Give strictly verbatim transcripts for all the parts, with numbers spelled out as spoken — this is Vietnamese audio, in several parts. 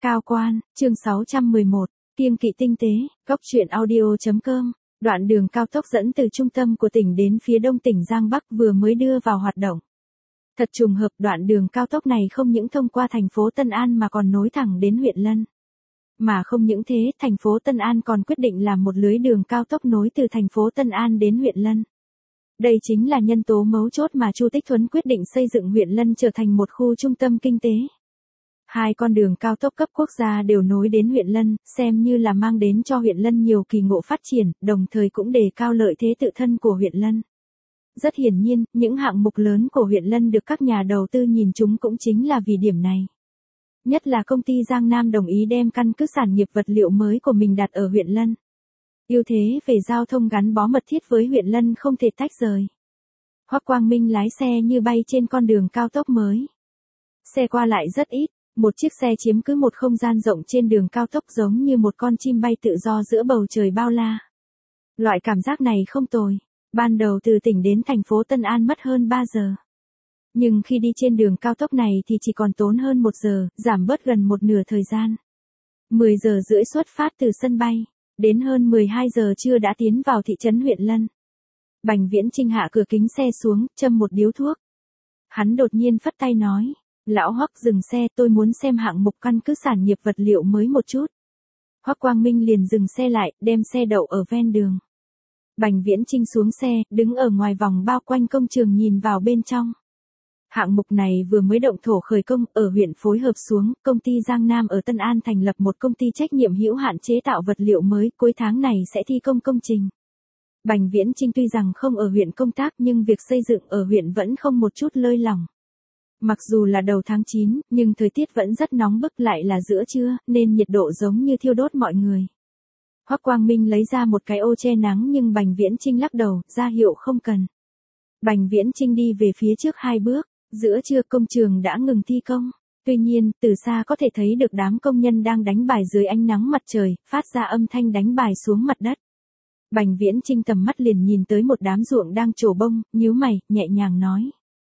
Cao quan, chương sáu trăm mười một, kiêng kỵ tinh tế, góc truyện audio chấm com. Đoạn đường cao tốc dẫn từ trung tâm của tỉnh đến phía đông tỉnh Giang Bắc vừa mới đưa vào hoạt động. Thật trùng hợp, đoạn đường cao tốc này không những thông qua thành phố Tân An mà còn nối thẳng đến huyện Lân. Mà không những thế, thành phố Tân An còn quyết định làm một lưới đường cao tốc nối từ thành phố Tân An đến huyện Lân. Đây chính là nhân tố mấu chốt mà Chu Tích Thuấn quyết định xây dựng huyện Lân trở thành một khu trung tâm kinh tế. Hai con đường cao tốc cấp quốc gia đều nối đến huyện Lân, xem như là mang đến cho huyện Lân nhiều kỳ ngộ phát triển, đồng thời cũng đề cao lợi thế tự thân của huyện Lân. Rất hiển nhiên, những hạng mục lớn của huyện Lân được các nhà đầu tư nhìn chúng cũng chính là vì điểm này. Nhất là công ty Giang Nam đồng ý đem căn cứ sản nghiệp vật liệu mới của mình đặt ở huyện Lân. Ưu thế về giao thông gắn bó mật thiết với huyện Lân không thể tách rời. Hoắc Quang Minh lái xe như bay trên con đường cao tốc mới. Xe qua lại rất ít, một chiếc xe chiếm cứ một không gian rộng trên đường cao tốc giống như một con chim bay tự do giữa bầu trời bao la. Loại cảm giác này không tồi. Ban đầu từ tỉnh đến thành phố Tân An mất hơn ba giờ. Nhưng khi đi trên đường cao tốc này thì chỉ còn tốn hơn một giờ, giảm bớt gần một nửa thời gian. mười giờ rưỡi xuất phát từ sân bay, đến hơn mười hai giờ trưa đã tiến vào thị trấn huyện Lân. Bành Viễn Chinh hạ cửa kính xe xuống, châm một điếu thuốc. Hắn đột nhiên phất tay nói, lão Hoắc dừng xe, tôi muốn xem hạng mục căn cứ sản nghiệp vật liệu mới một chút. Hoắc Quang Minh liền dừng xe lại, đem xe đậu ở ven đường. Bành Viễn Chinh xuống xe, đứng ở ngoài vòng bao quanh công trường nhìn vào bên trong. Hạng mục này vừa mới động thổ khởi công, ở huyện phối hợp xuống, công ty Giang Nam ở Tân An thành lập một công ty trách nhiệm hữu hạn chế tạo vật liệu mới, cuối tháng này sẽ thi công công trình. Bành Viễn Chinh tuy rằng không ở huyện công tác nhưng việc xây dựng ở huyện vẫn không một chút lơi lỏng. Mặc dù là đầu tháng chín, nhưng thời tiết vẫn rất nóng bức, lại là giữa trưa, nên nhiệt độ giống như thiêu đốt mọi người. Hoắc Quang Minh lấy ra một cái ô che nắng nhưng Bành Viễn Chinh lắc đầu, ra hiệu không cần. Bành Viễn Chinh đi về phía trước hai bước, giữa trưa công trường đã ngừng thi công. Tuy nhiên, từ xa có thể thấy được đám công nhân đang đánh bài dưới ánh nắng mặt trời, phát ra âm thanh đánh bài xuống mặt đất. Bành Viễn Chinh tầm mắt liền nhìn tới một đám ruộng đang trổ bông, nhíu mày, nhẹ nhàng nói.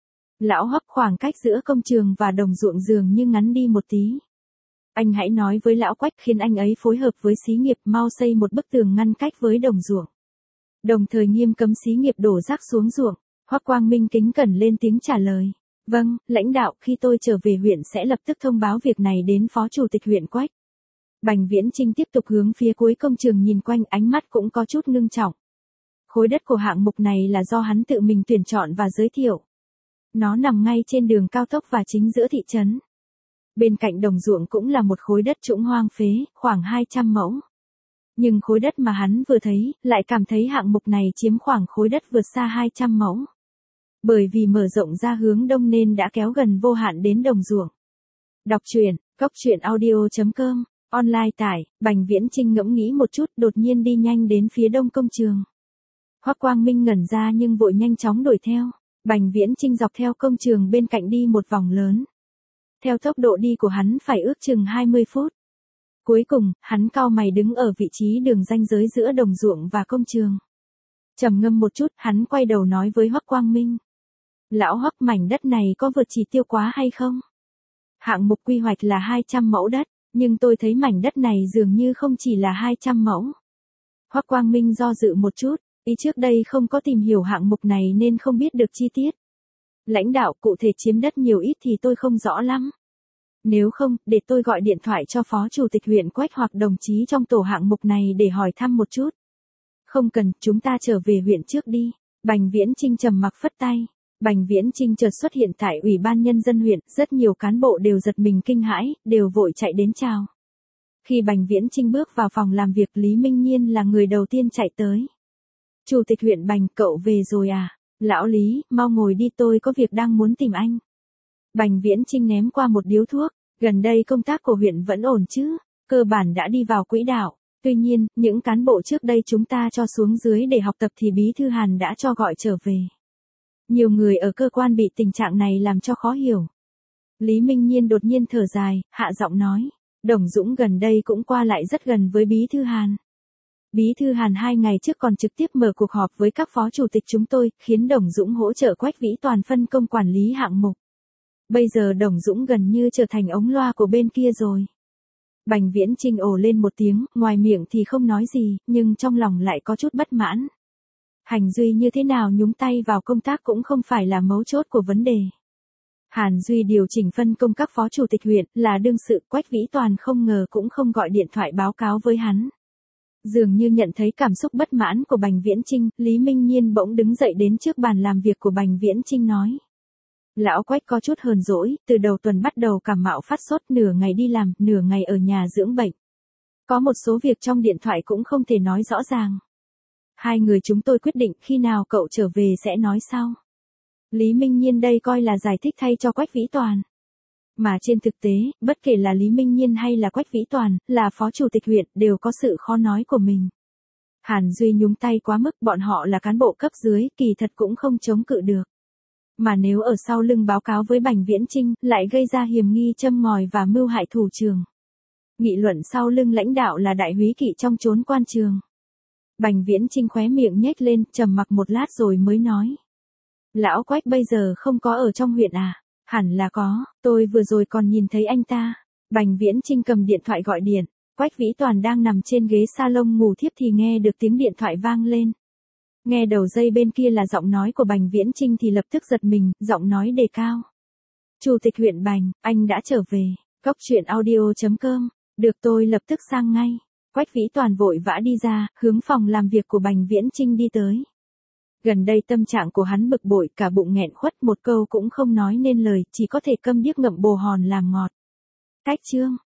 Lão Hoắc, khoảng cách giữa công trường và đồng ruộng dường như ngắn đi một tí. Anh hãy nói với lão Quách khiến anh ấy phối hợp với xí nghiệp mau xây một bức tường ngăn cách với đồng ruộng. Đồng thời nghiêm cấm xí nghiệp đổ rác xuống ruộng. Hoắc Quang Minh kính cẩn lên tiếng trả lời. Vâng, lãnh đạo, khi tôi trở về huyện sẽ lập tức thông báo việc này đến phó chủ tịch huyện Quách. Bành Viễn Chinh tiếp tục hướng phía cuối công trường nhìn quanh, ánh mắt cũng có chút ngưng trọng. Khối đất của hạng mục này là do hắn tự mình tuyển chọn và giới thiệu. Nó nằm ngay trên đường cao tốc và chính giữa thị trấn. Bên cạnh đồng ruộng cũng là một khối đất trũng hoang phế, khoảng hai trăm mẫu. Nhưng khối đất mà hắn vừa thấy, lại cảm thấy hạng mục này chiếm khoảng khối đất vượt xa hai trăm mẫu. Bởi vì mở rộng ra hướng đông nên đã kéo gần vô hạn đến đồng ruộng. Đọc truyện, góc truyện audio chấm com, online tải, Bành Viễn Chinh ngẫm nghĩ một chút, đột nhiên đi nhanh đến phía đông công trường. Hoắc Quang Minh ngẩn ra nhưng vội nhanh chóng đuổi theo. Bành Viễn Chinh dọc theo công trường bên cạnh đi một vòng lớn. Theo tốc độ đi của hắn phải ước chừng hai mươi phút. Cuối cùng, hắn cau mày đứng ở vị trí đường ranh giới giữa đồng ruộng và công trường. Trầm ngâm một chút, hắn quay đầu nói với Hoắc Quang Minh. Lão Hoắc, mảnh đất này có vượt chỉ tiêu quá hay không? Hạng mục quy hoạch là hai trăm mẫu đất, nhưng tôi thấy mảnh đất này dường như không chỉ là hai trăm mẫu. Hoắc Quang Minh do dự một chút, ý trước đây không có tìm hiểu hạng mục này nên không biết được chi tiết. Lãnh đạo, cụ thể chiếm đất nhiều ít thì tôi không rõ lắm. Nếu không, để tôi gọi điện thoại cho phó chủ tịch huyện Quách hoặc đồng chí trong tổ hạng mục này để hỏi thăm một chút. Không cần, chúng ta trở về huyện trước đi. Bành Viễn Chinh trầm mặc phất tay. Bành Viễn Chinh chợt xuất hiện tại Ủy ban Nhân dân huyện, rất nhiều cán bộ đều giật mình kinh hãi, đều vội chạy đến chào. Khi Bành Viễn Chinh bước vào phòng làm việc, Lý Minh Nhiên là người đầu tiên chạy tới. Chủ tịch huyện Bành, cậu về rồi à? Lão Lý, mau ngồi đi, tôi có việc đang muốn tìm anh. Bành Viễn Chinh ném qua một điếu thuốc, gần đây công tác của huyện vẫn ổn chứ, cơ bản đã đi vào quỹ đạo. Tuy nhiên, những cán bộ trước đây chúng ta cho xuống dưới để học tập thì Bí thư Hàn đã cho gọi trở về. Nhiều người ở cơ quan bị tình trạng này làm cho khó hiểu. Lý Minh Nhiên đột nhiên thở dài, hạ giọng nói. Đồng Dũng gần đây cũng qua lại rất gần với Bí thư Hàn. Bí thư Hàn hai ngày trước còn trực tiếp mở cuộc họp với các phó chủ tịch chúng tôi, khiến Đồng Dũng hỗ trợ Quách Vĩ Toàn phân công quản lý hạng mục. Bây giờ Đồng Dũng gần như trở thành ống loa của bên kia rồi. Bành Viễn Chinh ồ lên một tiếng, ngoài miệng thì không nói gì, nhưng trong lòng lại có chút bất mãn. Hành Duy như thế nào nhúng tay vào công tác cũng không phải là mấu chốt của vấn đề. Hàn Duy điều chỉnh phân công các phó chủ tịch huyện là đương sự, Quách Vĩ Toàn không ngờ cũng không gọi điện thoại báo cáo với hắn. Dường như nhận thấy cảm xúc bất mãn của Bành Viễn Chinh, Lý Minh Nhiên bỗng đứng dậy đến trước bàn làm việc của Bành Viễn Chinh nói. Lão Quách có chút hờn dỗi, từ đầu tuần bắt đầu cảm mạo phát sốt, nửa ngày đi làm, nửa ngày ở nhà dưỡng bệnh. Có một số việc trong điện thoại cũng không thể nói rõ ràng. Hai người chúng tôi quyết định khi nào cậu trở về sẽ nói sau. Lý Minh Nhiên đây coi là giải thích thay cho Quách Vĩ Toàn. Mà trên thực tế, bất kể là Lý Minh Nhiên hay là Quách Vĩ Toàn, là phó chủ tịch huyện, đều có sự khó nói của mình. Hàn Duy nhúng tay quá mức, bọn họ là cán bộ cấp dưới, kỳ thật cũng không chống cự được. Mà nếu ở sau lưng báo cáo với Bành Viễn Chinh, lại gây ra hiểm nghi châm ngòi và mưu hại thủ trường. Nghị luận sau lưng lãnh đạo là đại úy kỵ trong chốn quan trường. Bành Viễn Chinh khóe miệng nhếch lên, trầm mặc một lát rồi mới nói. Lão Quách bây giờ không có ở trong huyện à? Hẳn là có, tôi vừa rồi còn nhìn thấy anh ta. Bành Viễn Chinh cầm điện thoại gọi điện. Quách Vĩ Toàn đang nằm trên ghế salon ngủ thiếp thì nghe được tiếng điện thoại vang lên. Nghe đầu dây bên kia là giọng nói của Bành Viễn Chinh thì lập tức giật mình, giọng nói đề cao. Chủ tịch huyện Bành, anh đã trở về. Góc truyện audio chấm com. Được, tôi lập tức sang ngay. Quách Vĩ Toàn vội vã đi ra, hướng phòng làm việc của Bành Viễn Chinh đi tới. Gần đây tâm trạng của hắn bực bội, cả bụng nghẹn khuất, một câu cũng không nói nên lời, chỉ có thể câm điếc ngậm bồ hòn làm ngọt. Cách chương.